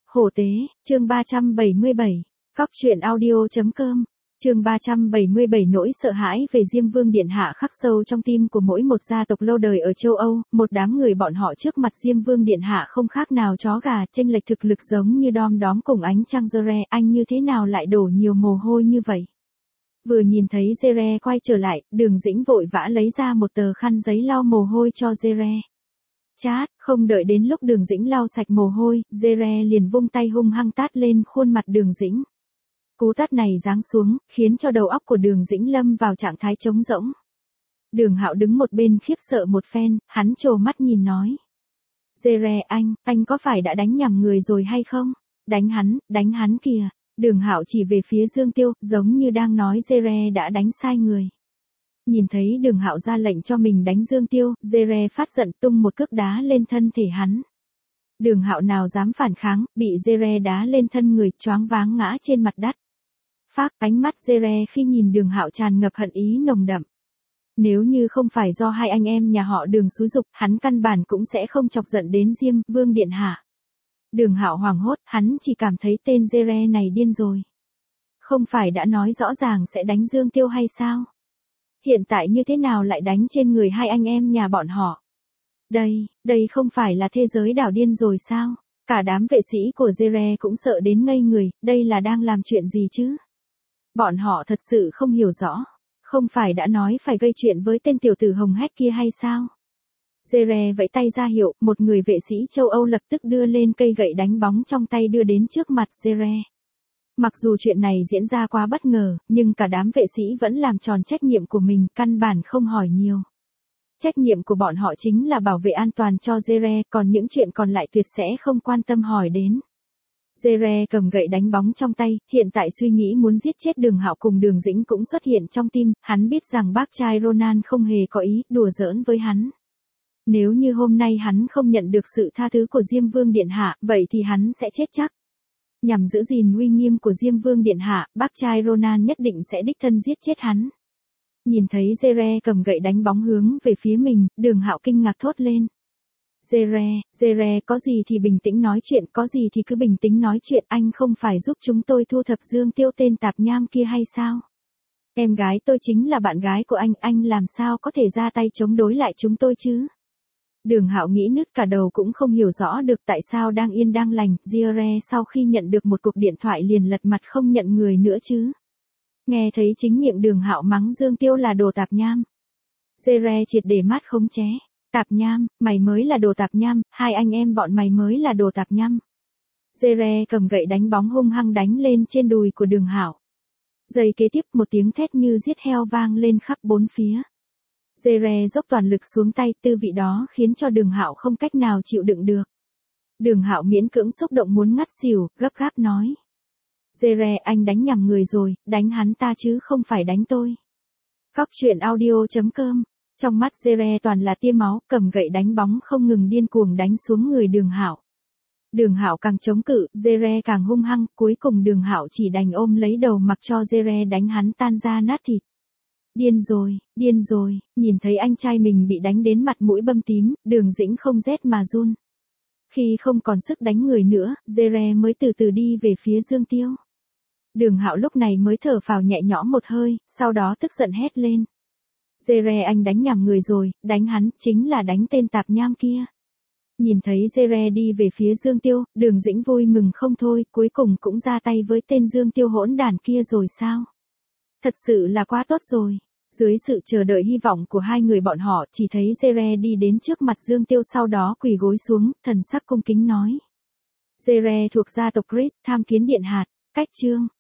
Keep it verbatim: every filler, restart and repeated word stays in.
Hổ tế, chương ba trăm bảy mươi bảy, Cóc truyện audio.com, chương ba trăm bảy mươi bảy nỗi sợ hãi về Diêm Vương Điện Hạ khắc sâu trong tim của mỗi một gia tộc lâu đời ở châu Âu, một đám người bọn họ trước mặt Diêm Vương Điện Hạ không khác nào chó gà, chênh lệch thực lực giống như đom đóm cùng ánh trăng Zere, anh như thế nào lại đổ nhiều mồ hôi như vậy? Vừa nhìn thấy Zere quay trở lại, Đường Dĩnh vội vã lấy ra một tờ khăn giấy lau mồ hôi cho Zere. Chát, không đợi đến lúc Đường Dĩnh lau sạch mồ hôi, Zere liền vung tay hung hăng tát lên khuôn mặt Đường Dĩnh. Cú tát này giáng xuống, khiến cho đầu óc của Đường Dĩnh lâm vào trạng thái trống rỗng. Đường Hạo đứng một bên khiếp sợ một phen, hắn trồ mắt nhìn nói. Zere anh, anh có phải đã đánh nhầm người rồi hay không? Đánh hắn, đánh hắn kìa. Đường Hạo chỉ về phía Dương Tiêu, giống như đang nói Zere đã đánh sai người. Nhìn thấy Đường Hạo ra lệnh cho mình đánh Dương Tiêu, Zere phát giận tung một cước đá lên thân thể hắn. Đường Hạo nào dám phản kháng, bị Zere đá lên thân người, choáng váng ngã trên mặt đất. Phác, ánh mắt Zere khi nhìn Đường Hạo tràn ngập hận ý nồng đậm. Nếu như không phải do hai anh em nhà họ Đường xúi giục, hắn căn bản cũng sẽ không chọc giận đến Diêm Vương Điện Hạ. Đường Hạo hoảng hốt, hắn chỉ cảm thấy tên Zere này điên rồi. Không phải đã nói rõ ràng sẽ đánh Dương Tiêu hay sao? Hiện tại như thế nào lại đánh trên người hai anh em nhà bọn họ? Đây, đây không phải là thế giới đảo điên rồi sao? Cả đám vệ sĩ của Zere cũng sợ đến ngây người, đây là đang làm chuyện gì chứ? Bọn họ thật sự không hiểu rõ. Không phải đã nói phải gây chuyện với tên tiểu tử hồng hét kia hay sao? Zere vẫy tay ra hiệu, một người vệ sĩ châu Âu lập tức đưa lên cây gậy đánh bóng trong tay đưa đến trước mặt Zere. Mặc dù chuyện này diễn ra quá bất ngờ, nhưng cả đám vệ sĩ vẫn làm tròn trách nhiệm của mình, căn bản không hỏi nhiều. Trách nhiệm của bọn họ chính là bảo vệ an toàn cho Zere, còn những chuyện còn lại tuyệt sẽ không quan tâm hỏi đến. Zere cầm gậy đánh bóng trong tay, hiện tại suy nghĩ muốn giết chết Đường Hạo cùng Đường Dĩnh cũng xuất hiện trong tim, hắn biết rằng bác trai Ronan không hề có ý đùa giỡn với hắn. Nếu như hôm nay hắn không nhận được sự tha thứ của Diêm Vương Điện Hạ, vậy thì hắn sẽ chết chắc. Nhằm giữ gìn uy nghiêm của Diêm Vương Điện Hạ, bác trai Ronan nhất định sẽ đích thân giết chết hắn. Nhìn thấy Zere cầm gậy đánh bóng hướng về phía mình, Đường Hạo kinh ngạc thốt lên. Zere, Zere có gì thì bình tĩnh nói chuyện, có gì thì cứ bình tĩnh nói chuyện, anh không phải giúp chúng tôi thu thập Dương Tiêu tên tạp nham kia hay sao? Em gái tôi chính là bạn gái của anh, anh làm sao có thể ra tay chống đối lại chúng tôi chứ? Đường Hạo nghĩ nứt cả đầu cũng không hiểu rõ được tại sao đang yên đang lành, Zere sau khi nhận được một cuộc điện thoại liền lật mặt không nhận người nữa chứ. Nghe thấy chính miệng Đường Hạo mắng Dương Tiêu là đồ tạp nham. Zere triệt để mắt khống chế. Tạp nham, mày mới là đồ tạp nham, hai anh em bọn mày mới là đồ tạp nham. Zere cầm gậy đánh bóng hung hăng đánh lên trên đùi của Đường Hạo. Giây kế tiếp một tiếng thét như giết heo vang lên khắp bốn phía. Zere dốc toàn lực xuống tay, tư vị đó khiến cho Đường Hạo không cách nào chịu đựng được. Đường Hạo miễn cưỡng xúc động muốn ngất xỉu, gấp gáp nói. Zere anh đánh nhầm người rồi, đánh hắn ta chứ không phải đánh tôi. Cóc truyện audio.com. Trong mắt Zere toàn là tia máu, cầm gậy đánh bóng không ngừng điên cuồng đánh xuống người Đường Hạo. Đường Hạo càng chống cự, Zere càng hung hăng, cuối cùng Đường Hạo chỉ đành ôm lấy đầu mặc cho Zere đánh hắn tan ra nát thịt. Điên rồi, điên rồi, nhìn thấy anh trai mình bị đánh đến mặt mũi bầm tím, Đường Dĩnh không rét mà run. Khi không còn sức đánh người nữa, Zere mới từ từ đi về phía Dương Tiêu. Đường Hạo lúc này mới thở phào nhẹ nhõm một hơi, sau đó tức giận hét lên. Zere anh đánh nhầm người rồi, đánh hắn, chính là đánh tên tạp nham kia. Nhìn thấy Zere đi về phía Dương Tiêu, Đường Dĩnh vui mừng không thôi, cuối cùng cũng ra tay với tên Dương Tiêu hỗn đản kia rồi sao? Thật sự là quá tốt rồi. Dưới sự chờ đợi hy vọng của hai người bọn họ, chỉ thấy Zere đi đến trước mặt Dương Tiêu sau đó quỳ gối xuống, thần sắc cung kính nói. Zere thuộc gia tộc Chris, tham kiến điện hạ, cách chương.